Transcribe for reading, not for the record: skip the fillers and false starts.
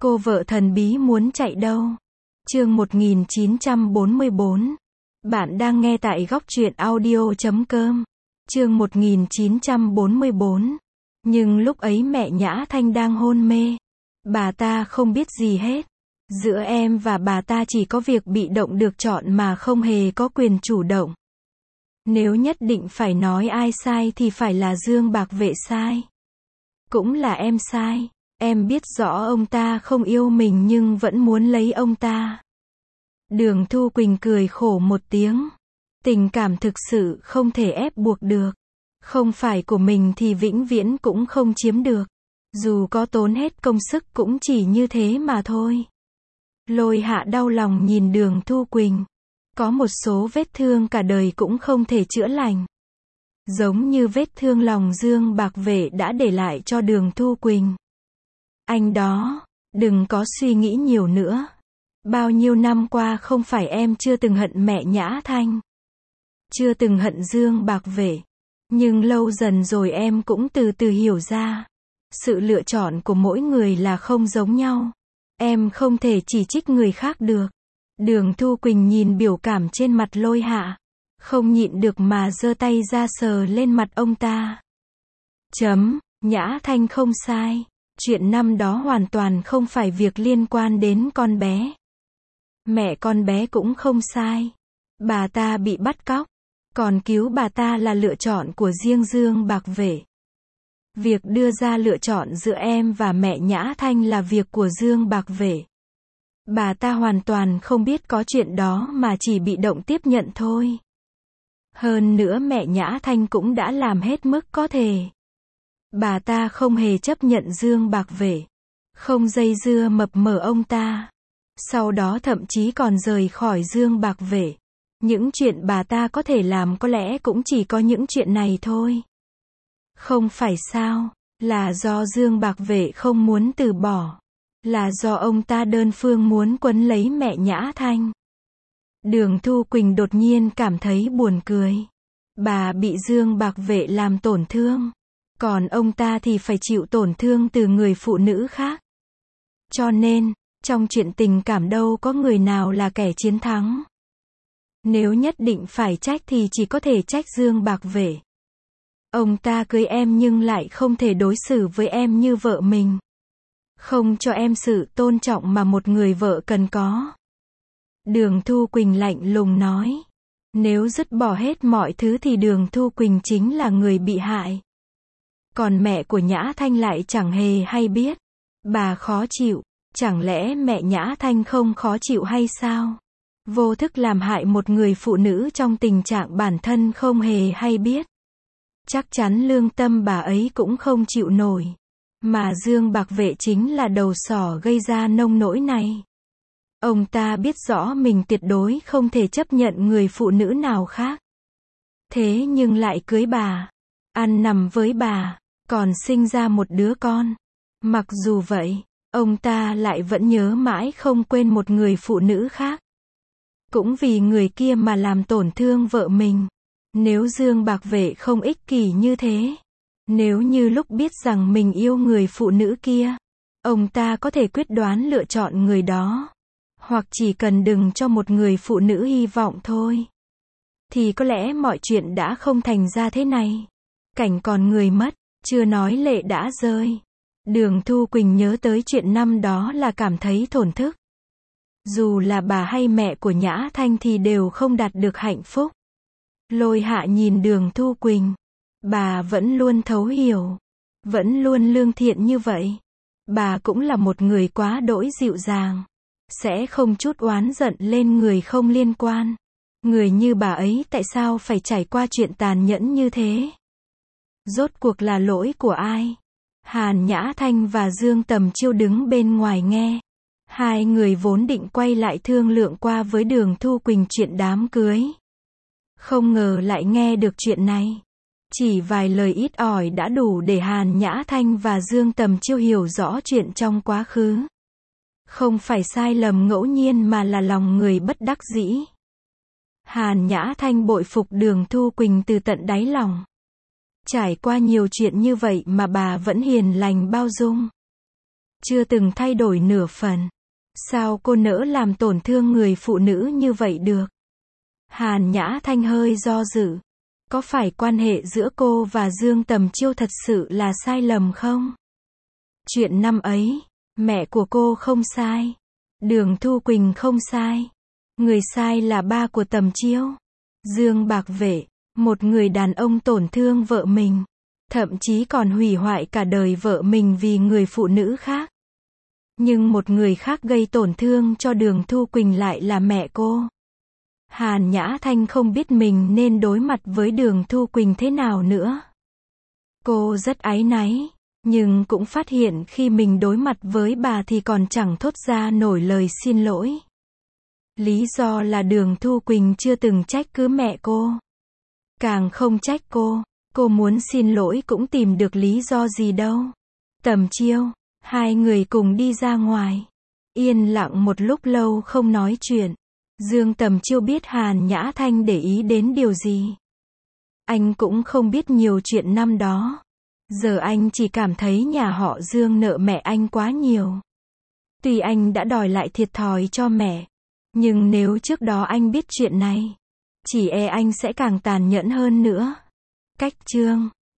Cô vợ thần bí muốn chạy đâu? Chương 1944. Bạn đang nghe tại góc truyện audio.com. Chương 1944. Nhưng lúc ấy mẹ Nhã Thanh đang hôn mê. Bà ta không biết gì hết. Giữa em và bà ta chỉ có việc bị động được chọn mà không hề có quyền chủ động. Nếu nhất định phải nói ai sai thì phải là Dương Bạc Vệ sai. Cũng là em sai. Em biết rõ ông ta không yêu mình nhưng vẫn muốn lấy ông ta. Đường Thu Quỳnh cười khổ một tiếng. Tình cảm thực sự không thể ép buộc được. Không phải của mình thì vĩnh viễn cũng không chiếm được. Dù có tốn hết công sức cũng chỉ như thế mà thôi. Lôi Hạ đau lòng nhìn Đường Thu Quỳnh. Có một số vết thương cả đời cũng không thể chữa lành. Giống như vết thương lòng Dương Bạc Vệ đã để lại cho Đường Thu Quỳnh. Anh đó, đừng có suy nghĩ nhiều nữa. Bao nhiêu năm qua không phải em chưa từng hận mẹ Nhã Thanh. Chưa từng hận Dương Bạc Vệ. Nhưng lâu dần rồi em cũng từ từ hiểu ra. Sự lựa chọn của mỗi người là không giống nhau. Em không thể chỉ trích người khác được. Đường Thu Quỳnh nhìn biểu cảm trên mặt Lôi Hạ. Không nhịn được mà giơ tay ra sờ lên mặt ông ta. Nhã Thanh không sai. Chuyện năm đó hoàn toàn không phải việc liên quan đến con bé. Mẹ con bé cũng không sai. Bà ta bị bắt cóc. Còn cứu bà ta là lựa chọn của riêng Dương Bạc Vệ. Việc đưa ra lựa chọn giữa em và mẹ Nhã Thanh là việc của Dương Bạc Vệ. Bà ta hoàn toàn không biết có chuyện đó mà chỉ bị động tiếp nhận thôi. Hơn nữa mẹ Nhã Thanh cũng đã làm hết mức có thể. Bà ta không hề chấp nhận Dương Bạc Vệ. Không dây dưa mập mờ ông ta. Sau đó thậm chí còn rời khỏi Dương Bạc Vệ. Những chuyện bà ta có thể làm có lẽ cũng chỉ có những chuyện này thôi. Không phải sao, là do Dương Bạc Vệ không muốn từ bỏ. Là do ông ta đơn phương muốn quấn lấy mẹ Nhã Thanh. Đường Thu Quỳnh đột nhiên cảm thấy buồn cười. Bà bị Dương Bạc Vệ làm tổn thương. Còn ông ta thì phải chịu tổn thương từ người phụ nữ khác. Cho nên, trong chuyện tình cảm đâu có người nào là kẻ chiến thắng. Nếu nhất định phải trách thì chỉ có thể trách Dương Bạc Vệ. Ông ta cưới em nhưng lại không thể đối xử với em như vợ mình. Không cho em sự tôn trọng mà một người vợ cần có. Đường Thu Quỳnh lạnh lùng nói. Nếu dứt bỏ hết mọi thứ thì Đường Thu Quỳnh chính là người bị hại. Còn mẹ của Nhã Thanh lại chẳng hề hay biết. Bà khó chịu. Chẳng lẽ mẹ Nhã Thanh không khó chịu hay sao? Vô thức làm hại một người phụ nữ trong tình trạng bản thân không hề hay biết. Chắc chắn lương tâm bà ấy cũng không chịu nổi. Mà Dương Bạc Vệ chính là đầu sỏ gây ra nông nỗi này. Ông ta biết rõ mình tuyệt đối không thể chấp nhận người phụ nữ nào khác. Thế nhưng lại cưới bà. Ăn nằm với bà. Còn sinh ra một đứa con. Mặc dù vậy, ông ta lại vẫn nhớ mãi không quên một người phụ nữ khác. Cũng vì người kia mà làm tổn thương vợ mình. Nếu Dương Bạc Vệ không ích kỷ như thế. Nếu như lúc biết rằng mình yêu người phụ nữ kia. Ông ta có thể quyết đoán lựa chọn người đó. Hoặc chỉ cần đừng cho một người phụ nữ hy vọng thôi. Thì có lẽ mọi chuyện đã không thành ra thế này. Cảnh còn người mất, chưa nói lệ đã rơi. Đường Thu Quỳnh nhớ tới chuyện năm đó là cảm thấy thổn thức. Dù là bà hay mẹ của Nhã Thanh thì đều không đạt được hạnh phúc. Lôi Hạ nhìn Đường Thu Quỳnh. Bà vẫn luôn thấu hiểu. Vẫn luôn lương thiện như vậy. Bà cũng là một người quá đỗi dịu dàng. Sẽ không chút oán giận lên người không liên quan. Người như bà ấy tại sao phải trải qua chuyện tàn nhẫn như thế? Rốt cuộc là lỗi của ai? Hàn Nhã Thanh và Dương Tầm Chiêu đứng bên ngoài nghe. Hai người vốn định quay lại thương lượng qua với Đường Thu Quỳnh chuyện đám cưới. Không ngờ lại nghe được chuyện này. Chỉ vài lời ít ỏi đã đủ để Hàn Nhã Thanh và Dương Tầm Chiêu hiểu rõ chuyện trong quá khứ. Không phải sai lầm ngẫu nhiên mà là lòng người bất đắc dĩ. Hàn Nhã Thanh bội phục Đường Thu Quỳnh từ tận đáy lòng. Trải qua nhiều chuyện như vậy mà bà vẫn hiền lành bao dung. chưa từng thay đổi nửa phần. Sao cô nỡ làm tổn thương người phụ nữ như vậy được? Hàn Nhã Thanh hơi do dự. Có phải quan hệ giữa cô và Dương Tầm Chiêu thật sự là sai lầm không? Chuyện năm ấy, mẹ của cô không sai. Đường Thu Quỳnh không sai. Người sai là ba của Tầm Chiêu. Dương Bạc Vệ, một người đàn ông tổn thương vợ mình. Thậm chí còn hủy hoại cả đời vợ mình vì người phụ nữ khác. Nhưng một người khác gây tổn thương cho Đường Thu Quỳnh lại là mẹ cô. Hàn Nhã Thanh không biết mình nên đối mặt với Đường Thu Quỳnh thế nào nữa. Cô rất áy náy, nhưng cũng phát hiện khi mình đối mặt với bà thì còn chẳng thốt ra nổi lời xin lỗi. Lý do là Đường Thu Quỳnh chưa từng trách cứ mẹ cô. Càng không trách cô muốn xin lỗi cũng tìm được lý do gì đâu. Tầm Chiêu, hai người cùng đi ra ngoài. Yên lặng một lúc lâu không nói chuyện. Dương Tầm Chiêu biết Hàn Nhã Thanh để ý đến điều gì. Anh cũng không biết nhiều chuyện năm đó. Giờ anh chỉ cảm thấy nhà họ Dương nợ mẹ anh quá nhiều. Tuy anh đã đòi lại thiệt thòi cho mẹ, nhưng nếu trước đó anh biết chuyện này, chỉ e anh sẽ càng tàn nhẫn hơn nữa. Cách chương